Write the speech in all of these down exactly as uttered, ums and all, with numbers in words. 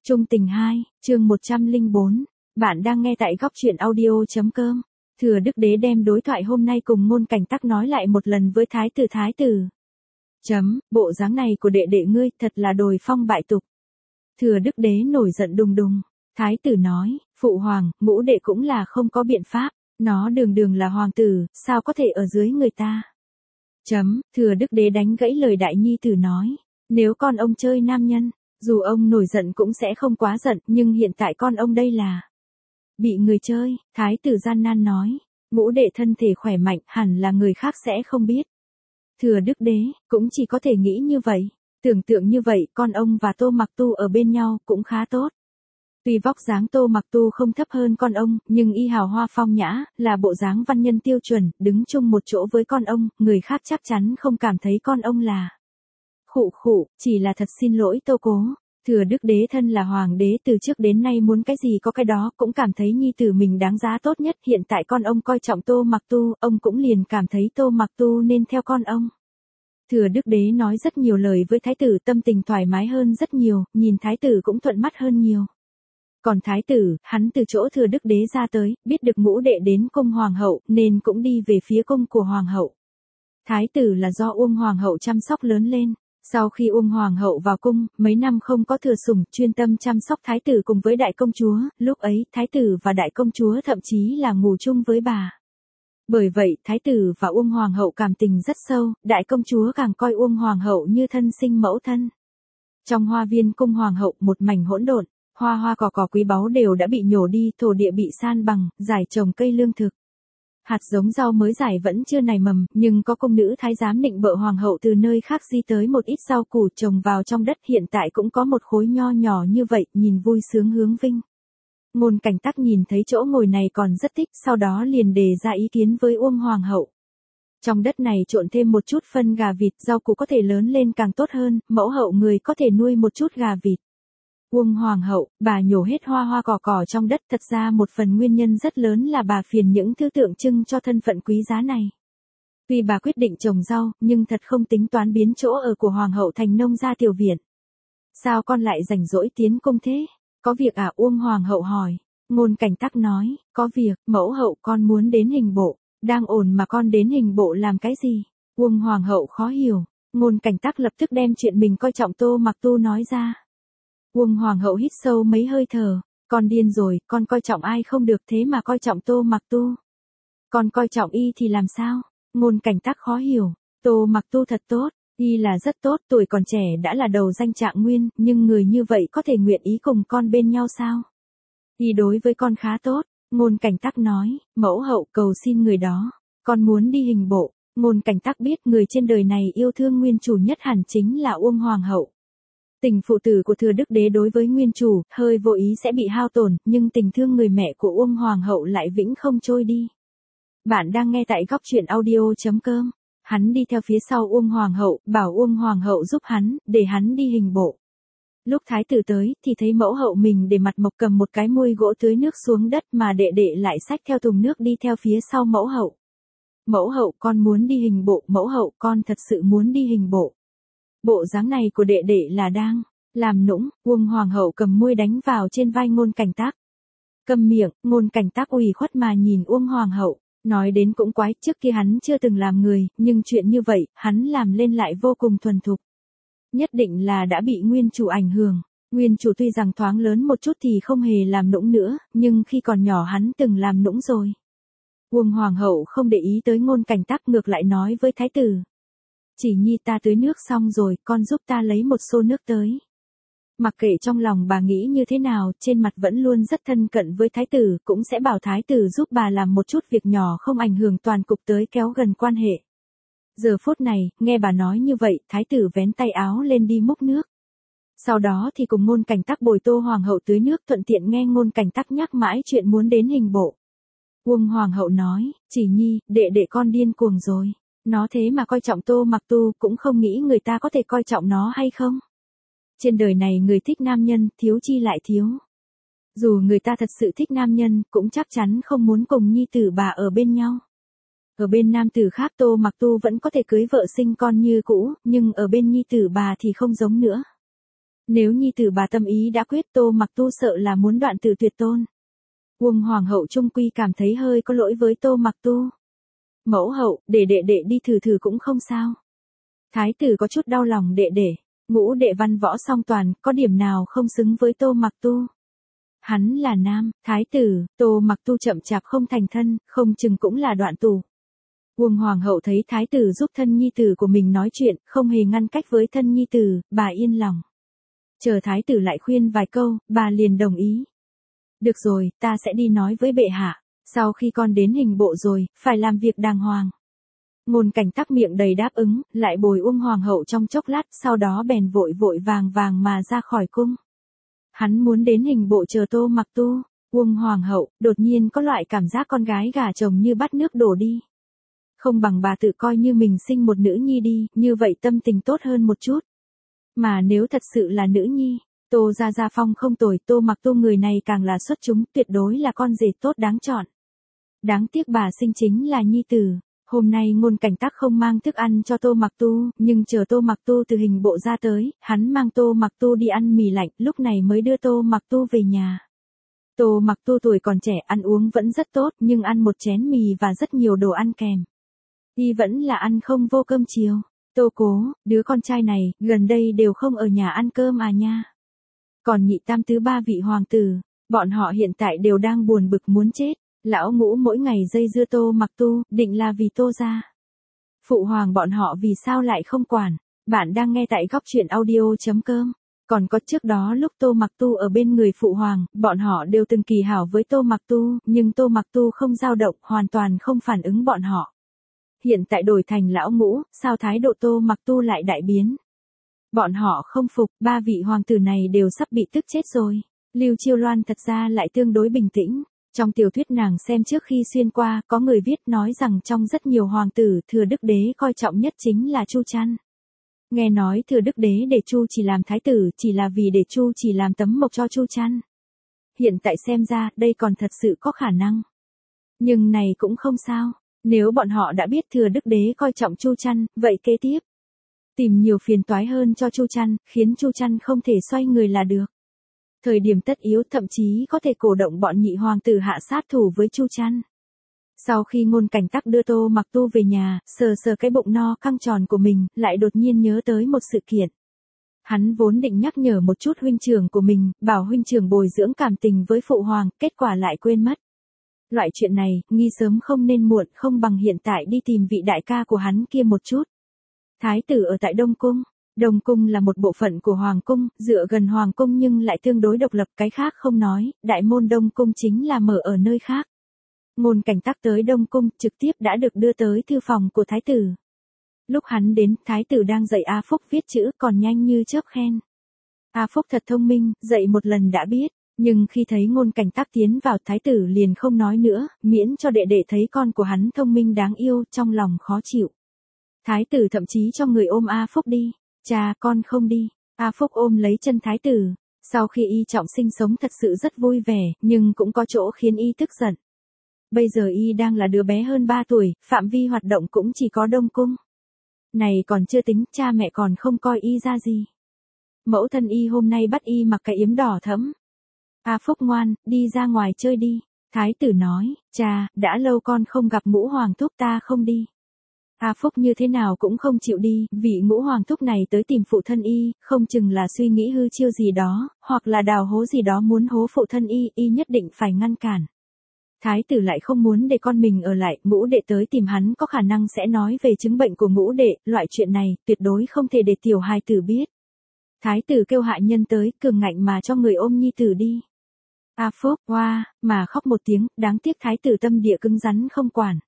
Trung tình hai, chương một trăm lẻ bốn. Bạn đang nghe tại góc truyện audio.com. Thừa Đức Đế đem đối thoại hôm nay cùng Ngôn Cảnh Tắc nói lại một lần với thái tử thái tử. Chấm, bộ dáng này của đệ đệ ngươi thật là đồi phong bại tục. Thừa Đức Đế nổi giận đùng đùng. Thái tử nói, phụ hoàng, ngũ đệ cũng là không có biện pháp. Nó đường đường là hoàng tử, sao có thể ở dưới người ta. Chấm, Thừa Đức Đế đánh gãy lời đại nhi tử nói. Nếu con ông chơi nam nhân, dù ông nổi giận cũng sẽ không quá giận, nhưng hiện tại con ông đây là bị người chơi. Thái tử gian nan nói, ngũ đệ thân thể khỏe mạnh, hẳn là người khác sẽ không biết. Thừa Đức Đế, cũng chỉ có thể nghĩ như vậy. Tưởng tượng như vậy, con ông và Tô Mặc Tu ở bên nhau cũng khá tốt. Tuy vóc dáng Tô Mặc Tu không thấp hơn con ông, nhưng y hào hoa phong nhã, là bộ dáng văn nhân tiêu chuẩn, đứng chung một chỗ với con ông, người khác chắc chắn không cảm thấy con ông là khụ khụ, chỉ là thật xin lỗi Tô Cố. Thừa Đức Đế thân là hoàng đế từ trước đến nay muốn cái gì có cái đó, cũng cảm thấy nhi tử mình đáng giá tốt nhất. Hiện tại con ông coi trọng Tô Mặc Tu, ông cũng liền cảm thấy Tô Mặc Tu nên theo con ông. Thừa Đức Đế nói rất nhiều lời với thái tử, tâm tình thoải mái hơn rất nhiều, nhìn thái tử cũng thuận mắt hơn nhiều. Còn thái tử, hắn từ chỗ Thừa Đức Đế ra tới, biết được ngũ đệ đến cung hoàng hậu, nên cũng đi về phía cung của hoàng hậu. Thái tử là do Uông hoàng hậu chăm sóc lớn lên. Sau khi Uông hoàng hậu vào cung, mấy năm không có thừa sủng, chuyên tâm chăm sóc thái tử cùng với đại công chúa, lúc ấy, thái tử và đại công chúa thậm chí là ngủ chung với bà. Bởi vậy, thái tử và Uông hoàng hậu cảm tình rất sâu, đại công chúa càng coi Uông hoàng hậu như thân sinh mẫu thân. Trong hoa viên cung hoàng hậu, một mảnh hỗn độn, hoa hoa cỏ cỏ quý báu đều đã bị nhổ đi, thổ địa bị san bằng, rải trồng cây lương thực. Hạt giống rau mới rải vẫn chưa nảy mầm, nhưng có công nữ thái giám nịnh bợ hoàng hậu từ nơi khác di tới một ít rau củ trồng vào trong đất, hiện tại cũng có một khối nho nhỏ như vậy, nhìn vui sướng hướng vinh. Ngôn Cảnh Tắc nhìn thấy chỗ ngồi này còn rất thích, sau đó liền đề ra ý kiến với Uông hoàng hậu. Trong đất này trộn thêm một chút phân gà vịt, rau củ có thể lớn lên càng tốt hơn, mẫu hậu người có thể nuôi một chút gà vịt. Uông hoàng hậu, bà nhổ hết hoa hoa cỏ cỏ trong đất, thật ra một phần nguyên nhân rất lớn là bà phiền những thứ tượng trưng cho thân phận quý giá này. Tuy bà quyết định trồng rau, nhưng thật không tính toán biến chỗ ở của hoàng hậu thành nông gia tiểu viện. Sao con lại rảnh rỗi tiến cung thế? Có việc à? Uông hoàng hậu hỏi. Ngôn Cảnh Tắc nói, có việc, mẫu hậu con muốn đến hình bộ. Đang ổn mà con đến hình bộ làm cái gì? Uông hoàng hậu khó hiểu. Ngôn Cảnh Tắc lập tức đem chuyện mình coi trọng Tô Mặc Tu nói ra. Uông hoàng hậu hít sâu mấy hơi thở, con điên rồi, con coi trọng ai không được thế mà coi trọng Tô Mặc Tu. Con coi trọng y thì làm sao? Ngôn Cảnh Tắc khó hiểu, Tô Mặc Tu thật tốt, y là rất tốt, tuổi còn trẻ đã là đầu danh trạng nguyên, nhưng người như vậy có thể nguyện ý cùng con bên nhau sao? Y đối với con khá tốt. Ngôn Cảnh Tắc nói, mẫu hậu cầu xin người đó, con muốn đi hình bộ. Ngôn Cảnh Tắc biết người trên đời này yêu thương nguyên chủ nhất hẳn chính là Uông hoàng hậu. Tình phụ tử của Thừa Đức Đế đối với nguyên chủ, hơi vô ý sẽ bị hao tổn, nhưng tình thương người mẹ của Uông hoàng hậu lại vĩnh không trôi đi. Bạn đang nghe tại góc truyện audio.com. Hắn đi theo phía sau Uông hoàng hậu, bảo Uông hoàng hậu giúp hắn, để hắn đi hình bộ. Lúc thái tử tới, thì thấy mẫu hậu mình để mặt mộc cầm một cái muôi gỗ tưới nước xuống đất, mà đệ đệ lại xách theo thùng nước đi theo phía sau mẫu hậu. Mẫu hậu, con muốn đi hình bộ. Mẫu hậu, con thật sự muốn đi hình bộ. Bộ dáng này của đệ đệ là đang làm nũng. Uông hoàng hậu cầm muôi đánh vào trên vai Ngôn Cảnh Tắc. Câm miệng. Ngôn Cảnh Tắc ủy khuất mà nhìn Uông hoàng hậu, nói đến cũng quái, trước kia hắn chưa từng làm người, nhưng chuyện như vậy, hắn làm lên lại vô cùng thuần thục. Nhất định là đã bị nguyên chủ ảnh hưởng. Nguyên chủ tuy rằng thoáng lớn một chút thì không hề làm nũng nữa, nhưng khi còn nhỏ hắn từng làm nũng rồi. Uông hoàng hậu không để ý tới Ngôn Cảnh Tắc, ngược lại nói với thái tử. Chỉ nhi ta tưới nước xong rồi, con giúp ta lấy một xô nước tới. Mặc kệ trong lòng bà nghĩ như thế nào, trên mặt vẫn luôn rất thân cận với thái tử, cũng sẽ bảo thái tử giúp bà làm một chút việc nhỏ không ảnh hưởng toàn cục tới kéo gần quan hệ. Giờ phút này, nghe bà nói như vậy, thái tử vén tay áo lên đi múc nước. Sau đó thì cùng Ngôn Cảnh Tắc bồi Tô hoàng hậu tưới nước, thuận tiện nghe Ngôn Cảnh Tắc nhắc mãi chuyện muốn đến hình bộ. Uông hoàng hậu nói, chỉ nhi, đệ đệ con điên cuồng rồi. Nó thế mà coi trọng Tô Mặc Tu, cũng không nghĩ người ta có thể coi trọng nó hay không. Trên đời này người thích nam nhân, thiếu chi lại thiếu. Dù người ta thật sự thích nam nhân, cũng chắc chắn không muốn cùng nhi tử bà ở bên nhau. Ở bên nam tử khác Tô Mặc Tu vẫn có thể cưới vợ sinh con như cũ, nhưng ở bên nhi tử bà thì không giống nữa. Nếu nhi tử bà tâm ý đã quyết, Tô Mặc Tu sợ là muốn đoạn tử tuyệt tôn. Uông hoàng hậu trung quy cảm thấy hơi có lỗi với Tô Mặc Tu. Mẫu hậu, để đệ đệ đi thử thử cũng không sao. Thái tử có chút đau lòng đệ đệ, ngũ đệ văn võ song toàn, có điểm nào không xứng với Tô Mặc Tu. Hắn là nam, thái tử, Tô Mặc Tu chậm chạp không thành thân, không chừng cũng là đoạn tù. Uông hoàng hậu thấy thái tử giúp thân nhi tử của mình nói chuyện, không hề ngăn cách với thân nhi tử, bà yên lòng. Chờ thái tử lại khuyên vài câu, bà liền đồng ý. Được rồi, ta sẽ đi nói với bệ hạ, sau khi con đến hình bộ rồi, phải làm việc đàng hoàng. Ngôn Cảnh Tắc miệng đầy đáp ứng, lại bồi Uông hoàng hậu trong chốc lát, sau đó bèn vội vội vàng vàng mà ra khỏi cung. Hắn muốn đến hình bộ chờ Tô Mặc Tu. Uông hoàng hậu đột nhiên có loại cảm giác con gái gả chồng như bắt nước đổ đi. Không bằng bà tự coi như mình sinh một nữ nhi đi, như vậy tâm tình tốt hơn một chút. Mà nếu thật sự là nữ nhi, Tô Gia Gia phong không tồi, Tô Mặc Tu người này càng là xuất chúng, tuyệt đối là con rể tốt đáng chọn. Đáng tiếc bà sinh chính là nhi tử. Hôm nay Ngôn Cảnh Tắc không mang thức ăn cho Tô Mặc Tu, nhưng chờ Tô Mặc Tu từ hình bộ ra tới, hắn mang Tô Mặc Tu đi ăn mì lạnh, lúc này mới đưa Tô Mặc Tu về nhà. Tô Mặc Tu tuổi còn trẻ, ăn uống vẫn rất tốt, nhưng ăn một chén mì và rất nhiều đồ ăn kèm. Y vẫn là ăn không vô cơm chiều. Tô Cố, đứa con trai này, gần đây đều không ở nhà ăn cơm à nha. Còn nhị tam tứ ba vị hoàng tử, bọn họ hiện tại đều đang buồn bực muốn chết. Lão Ngũ mỗi ngày dây dưa Tô Mặc Tu, định là vì Tô gia. Phụ hoàng bọn họ vì sao lại không quản. Bạn đang nghe tại góc truyện audio chấm com. Còn có trước đó lúc Tô Mặc Tu ở bên người phụ hoàng, bọn họ đều từng kỳ hảo với Tô Mặc Tu, nhưng Tô Mặc Tu không dao động, hoàn toàn không phản ứng bọn họ. Hiện tại đổi thành lão Ngũ, sao thái độ Tô Mặc Tu lại đại biến? Bọn họ không phục, ba vị hoàng tử này đều sắp bị tức chết rồi. Lưu Chiêu Loan thật ra lại tương đối bình tĩnh. Trong tiểu thuyết nàng xem trước khi xuyên qua, có người viết nói rằng trong rất nhiều hoàng tử, Thừa Đức Đế coi trọng nhất chính là Chu Trăn. Nghe nói Thừa Đức Đế để Chu chỉ làm thái tử, chỉ là vì để Chu chỉ làm tấm mộc cho Chu Trăn. Hiện tại xem ra, đây còn thật sự có khả năng. Nhưng này cũng không sao, nếu bọn họ đã biết Thừa Đức Đế coi trọng Chu Trăn, vậy kế tiếp tìm nhiều phiền toái hơn cho Chu Trăn, khiến Chu Trăn không thể xoay người là được. Thời điểm tất yếu thậm chí có thể cổ động bọn nhị hoàng tử hạ sát thủ với Chu Trăn. Sau khi Ngôn Cảnh Tắc đưa Tô Mặc Tu về nhà, sờ sờ cái bụng no căng tròn của mình, lại đột nhiên nhớ tới một sự kiện. Hắn vốn định nhắc nhở một chút huynh trưởng của mình, bảo huynh trưởng bồi dưỡng cảm tình với phụ hoàng, kết quả lại quên mất. Loại chuyện này, nghi sớm không nên muộn, không bằng hiện tại đi tìm vị đại ca của hắn kia một chút. Thái tử ở tại Đông Cung. Đông Cung là một bộ phận của Hoàng Cung, dựa gần Hoàng Cung nhưng lại tương đối độc lập, cái khác không nói, đại môn Đông Cung chính là mở ở nơi khác. Ngôn Cảnh Tắc tới Đông Cung, trực tiếp đã được đưa tới thư phòng của Thái tử. Lúc hắn đến, Thái tử đang dạy A Phúc viết chữ, còn nhanh như chớp khen. A Phúc thật thông minh, dạy một lần đã biết, nhưng khi thấy Ngôn Cảnh Tắc tiến vào, Thái tử liền không nói nữa, miễn cho đệ đệ thấy con của hắn thông minh đáng yêu, trong lòng khó chịu. Thái tử thậm chí cho người ôm A Phúc đi. Cha, con không đi. A Phúc ôm lấy chân thái tử. Sau khi y trọng sinh sống thật sự rất vui vẻ, nhưng cũng có chỗ khiến y tức giận. Bây giờ y đang là đứa bé hơn ba tuổi, phạm vi hoạt động cũng chỉ có Đông Cung. Này còn chưa tính, cha mẹ còn không coi y ra gì. Mẫu thân y hôm nay bắt y mặc cái yếm đỏ thẫm. A Phúc ngoan, đi ra ngoài chơi đi. Thái tử nói, cha, đã lâu con không gặp Ngũ Hoàng thúc, ta không đi. A Phúc như thế nào cũng không chịu đi, vị Ngũ Hoàng thúc này tới tìm phụ thân y, không chừng là suy nghĩ hư chiêu gì đó, hoặc là đào hố gì đó muốn hố phụ thân y, y nhất định phải ngăn cản. Thái tử lại không muốn để con mình ở lại, Ngũ đệ tới tìm hắn có khả năng sẽ nói về chứng bệnh của Ngũ đệ, loại chuyện này, tuyệt đối không thể để tiểu hài tử biết. Thái tử kêu hạ nhân tới, cường ngạnh mà cho người ôm nhi tử đi. A Phúc, hoa, wow, mà khóc một tiếng, đáng tiếc thái tử tâm địa cứng rắn không quản.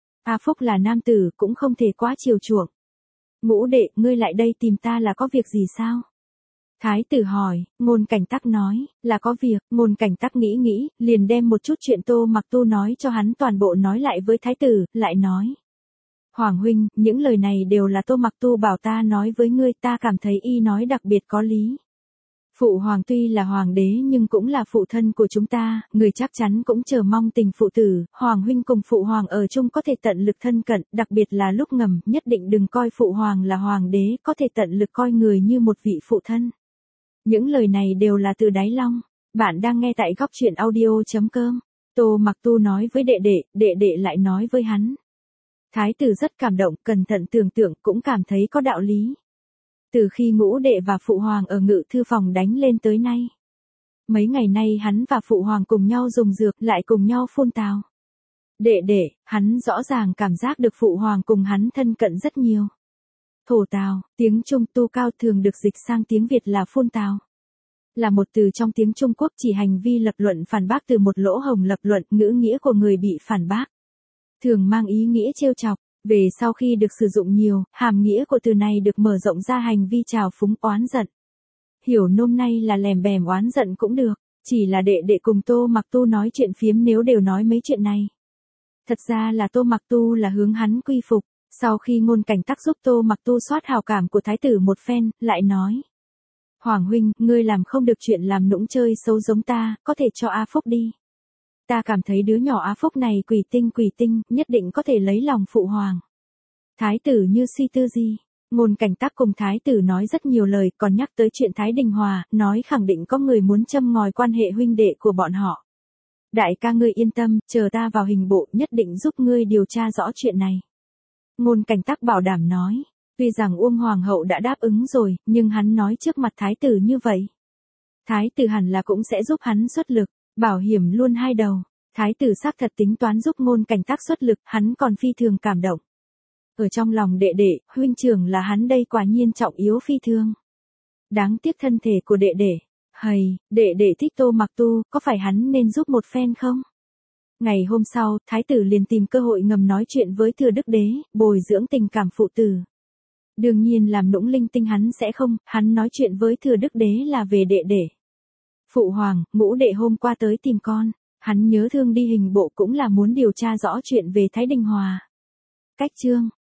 A Phúc là nam tử, cũng không thể quá chiều chuộng. Ngũ đệ, ngươi lại đây tìm ta là có việc gì sao? Thái tử hỏi, Ngôn Cảnh Tắc nói, là có việc. Ngôn Cảnh Tắc nghĩ nghĩ, liền đem một chút chuyện Tô Mặc Tu nói cho hắn toàn bộ nói lại với thái tử, lại nói. Hoàng huynh, những lời này đều là Tô Mặc Tu bảo ta nói với ngươi, ta cảm thấy y nói đặc biệt có lý. Phụ hoàng tuy là hoàng đế nhưng cũng là phụ thân của chúng ta, người chắc chắn cũng chờ mong tình phụ tử, hoàng huynh cùng phụ hoàng ở chung có thể tận lực thân cận, đặc biệt là lúc ngầm, nhất định đừng coi phụ hoàng là hoàng đế, có thể tận lực coi người như một vị phụ thân. Những lời này đều là từ đáy lòng. Bạn đang nghe tại góc chuyện audio.com. Tô Mặc Tu nói với đệ đệ, đệ đệ lại nói với hắn. Thái tử rất cảm động, cẩn thận tưởng tượng cũng cảm thấy có đạo lý. Từ khi ngũ đệ và phụ hoàng ở ngự thư phòng đánh lên tới nay. Mấy ngày nay hắn và phụ hoàng cùng nhau dùng dược, lại cùng nhau phun tào. Đệ đệ, hắn rõ ràng cảm giác được phụ hoàng cùng hắn thân cận rất nhiều. Thổ tào, tiếng Trung Tu Cao thường được dịch sang tiếng Việt là phun tào. Là một từ trong tiếng Trung Quốc chỉ hành vi lập luận phản bác từ một lỗ hổng lập luận, ngữ nghĩa của người bị phản bác. Thường mang ý nghĩa trêu chọc, về sau khi được sử dụng nhiều, hàm nghĩa của từ này được mở rộng ra hành vi trào phúng oán giận. Hiểu nôm nay là lèm bèm oán giận cũng được, chỉ là đệ đệ cùng Tô Mặc Tu nói chuyện phiếm nếu đều nói mấy chuyện này. Thật ra là Tô Mặc Tu là hướng hắn quy phục, sau khi Ngôn Cảnh Tắc giúp Tô Mặc Tu soát hào cảm của thái tử một phen, lại nói. Hoàng huynh, ngươi làm không được chuyện làm nũng chơi xấu giống ta, có thể cho A Phúc đi. Ta cảm thấy đứa nhỏ A Phúc này quỷ tinh quỷ tinh, nhất định có thể lấy lòng phụ hoàng. Thái tử như suy tư gì? Ngôn Cảnh Tắc cùng thái tử nói rất nhiều lời, còn nhắc tới chuyện Thái Đình Hòa, nói khẳng định có người muốn châm ngòi quan hệ huynh đệ của bọn họ. Đại ca ngươi yên tâm, chờ ta vào hình bộ nhất định giúp ngươi điều tra rõ chuyện này. Ngôn Cảnh Tắc bảo đảm nói, tuy rằng Uông Hoàng hậu đã đáp ứng rồi, nhưng hắn nói trước mặt thái tử như vậy. Thái tử hẳn là cũng sẽ giúp hắn xuất lực, bảo hiểm luôn hai đầu. Thái tử xác thật tính toán giúp Ngôn Cảnh Tắc xuất lực, hắn còn phi thường cảm động. Ở trong lòng đệ đệ, huynh trưởng là hắn đây quả nhiên trọng yếu phi thường. Đáng tiếc thân thể của đệ đệ. Hầy, đệ đệ thích Tô Mặc Tu, có phải hắn nên giúp một phen không? Ngày hôm sau, thái tử liền tìm cơ hội ngầm nói chuyện với Thừa Đức Đế, bồi dưỡng tình cảm phụ tử. Đương nhiên làm nũng linh tinh hắn sẽ không, hắn nói chuyện với Thừa Đức Đế là về đệ đệ. Phụ hoàng, ngũ đệ hôm qua tới tìm con, hắn nhớ thương đi hình bộ cũng là muốn điều tra rõ chuyện về Thái Đình Hòa. Cách chương.